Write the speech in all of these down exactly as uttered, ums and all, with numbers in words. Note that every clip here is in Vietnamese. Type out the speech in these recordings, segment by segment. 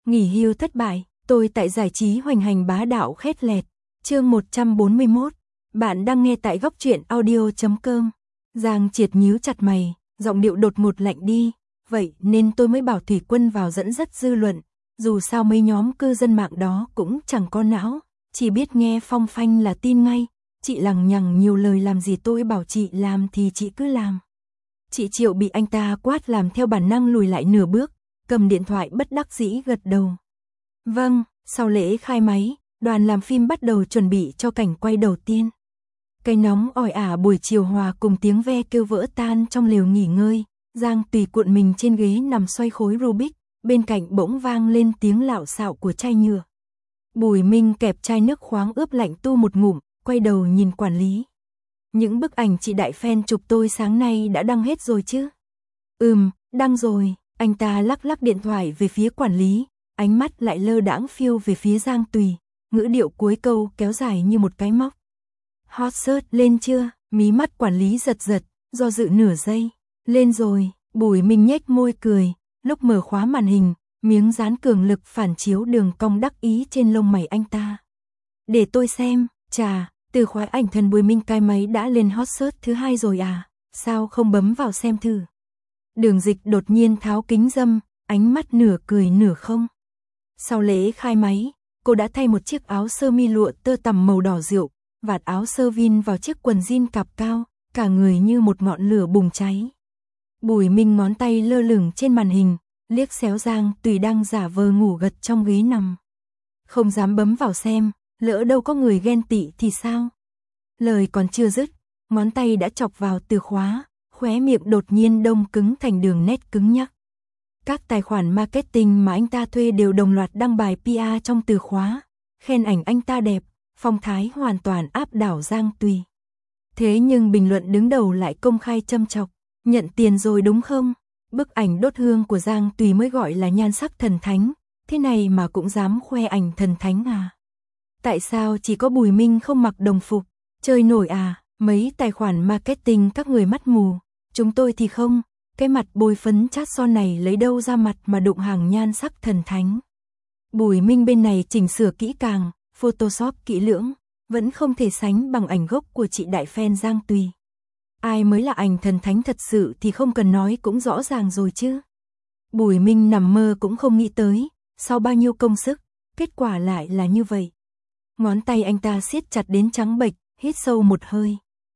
Nghỉ hưu thất bại, tôi tại giải trí hoành hành bá đạo khét lẹt. Chương một trăm bốn mươi mốt. Bạn đang nghe tại góc truyện audio chấm com. Giang Triệt nhíu chặt mày, giọng điệu đột ngột lạnh đi. Vậy nên tôi mới bảo Thủy Quân vào dẫn dắt dư luận. Dù sao mấy nhóm cư dân mạng đó cũng chẳng có não, chỉ biết nghe phong phanh là tin ngay. Chị lằng nhằng nhiều lời làm gì tôi bảo chị làm thì chị cứ làm. Chị Triệu bị anh ta quát làm theo bản năng lùi lại nửa bước, cầm điện thoại bất đắc dĩ gật đầu. Vâng, sau lễ khai máy, đoàn làm phim bắt đầu chuẩn bị cho cảnh quay đầu tiên. Cái nóng ỏi ả buổi chiều hòa cùng tiếng ve kêu vỡ tan trong lều nghỉ ngơi, Giang Tùy cuộn mình trên ghế nằm xoay khối Rubik, bên cạnh bỗng vang lên tiếng lạo xạo của chai nhựa. Bùi Minh kẹp chai nước khoáng ướp lạnh tu một ngụm, quay đầu nhìn quản lý. Những bức ảnh chị đại fan chụp tôi sáng nay đã đăng hết rồi chứ? Ừm, đăng rồi, anh ta lắc lắc điện thoại về phía quản lý, ánh mắt lại lơ đãng phiêu về phía Giang Tùy, ngữ điệu cuối câu kéo dài như một cái móc. Hot search lên chưa? Mí mắt quản lý giật giật, do dự nửa giây. Lên rồi, Bùi Minh nhếch môi cười, lúc mở khóa màn hình, miếng dán cường lực phản chiếu đường cong đắc ý trên lông mày anh ta. Để tôi xem, chà, từ khóa ảnh thần Bùi Minh cái máy đã lên hot search thứ hai rồi à, sao không bấm vào xem thử. Đường Dịch đột nhiên tháo kính râm, ánh mắt nửa cười nửa không. Sau lễ khai máy, cô đã thay một chiếc áo sơ mi lụa tơ tằm màu đỏ rượu, vạt áo sơ vin vào chiếc quần jean cạp cao, cả người như một ngọn lửa bùng cháy. Bùi Minh ngón tay lơ lửng trên màn hình, liếc xéo Giang Tùy đang giả vờ ngủ gật trong ghế nằm. Không dám bấm vào xem, lỡ đâu có người ghen tị thì sao? Lời còn chưa dứt, ngón tay đã chọc vào từ khóa, khóe miệng đột nhiên đông cứng thành đường nét cứng nhắc. Các tài khoản marketing mà anh ta thuê đều đồng loạt đăng bài pê e trong từ khóa, khen ảnh anh ta đẹp, phong thái hoàn toàn áp đảo Giang Tùy. Thế nhưng bình luận đứng đầu lại công khai châm chọc, nhận tiền rồi đúng không? Bức ảnh đốt hương của Giang Tùy mới gọi là nhan sắc thần thánh, thế này mà cũng dám khoe ảnh thần thánh à? Tại sao chỉ có Bùi Minh không mặc đồng phục? Chơi nổi à? Mấy tài khoản marketing các người mắt mù, chúng tôi thì không, cái mặt bôi phấn chát son này lấy đâu ra mặt mà đụng hàng nhan sắc thần thánh. Bùi Minh bên này chỉnh sửa kỹ càng, Photoshop kỹ lưỡng, vẫn không thể sánh bằng ảnh gốc của chị đại fan Giang Tùy. Ai mới là ảnh thần thánh thật sự thì không cần nói cũng rõ ràng rồi chứ. Bùi Minh nằm mơ cũng không nghĩ tới, sau bao nhiêu công sức, kết quả lại là như vậy. Ngón tay anh ta siết chặt đến trắng bệch, hít sâu một hơi.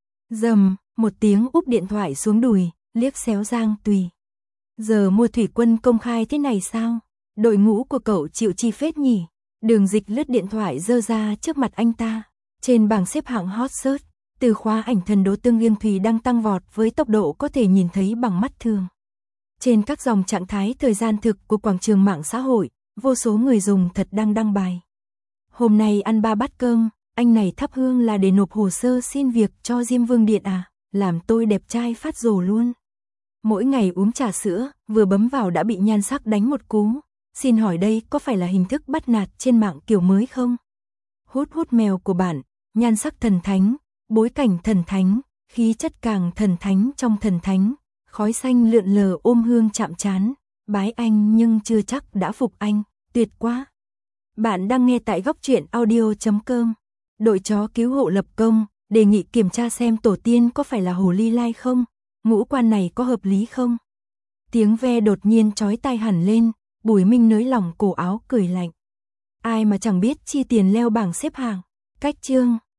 Dầm, một tiếng úp điện thoại xuống đùi, liếc xéo Giang Tùy. Giờ mua Thủy Quân công khai thế này sao? Đội ngũ của cậu chịu chi phết nhỉ? Đường Dịch lướt điện thoại giơ ra trước mặt anh ta. Trên bảng xếp hạng hot search, từ khóa ảnh thần Đỗ Tương Nghiêng Thùy đang tăng vọt với tốc độ có thể nhìn thấy bằng mắt thường. Trên các dòng trạng thái thời gian thực của quảng trường mạng xã hội, vô số người dùng thật đang đăng bài. Hôm nay ăn ba bát cơm, anh này thắp hương là để nộp hồ sơ xin việc cho Diêm Vương Điện à, làm tôi đẹp trai phát rồ luôn. Mỗi ngày uống trà sữa, vừa bấm vào đã bị nhan sắc đánh một cú. Xin hỏi đây có phải là hình thức bắt nạt trên mạng kiểu mới không? Hút hút mèo của bạn, nhan sắc thần thánh, bối cảnh thần thánh, khí chất càng thần thánh trong thần thánh, khói xanh lượn lờ ôm hương chạm trán, bái anh nhưng chưa chắc đã phục anh, tuyệt quá. Bạn đang nghe tại góc truyện audio chấm com. Đội chó cứu hộ lập công, đề nghị kiểm tra xem tổ tiên có phải là hồ ly lai không, ngũ quan này có hợp lý không? Tiếng ve đột nhiên chói tai hẳn lên, Bùi Minh nới lỏng cổ áo cười lạnh. Ai mà chẳng biết chi tiền leo bảng xếp hạng, cách chương.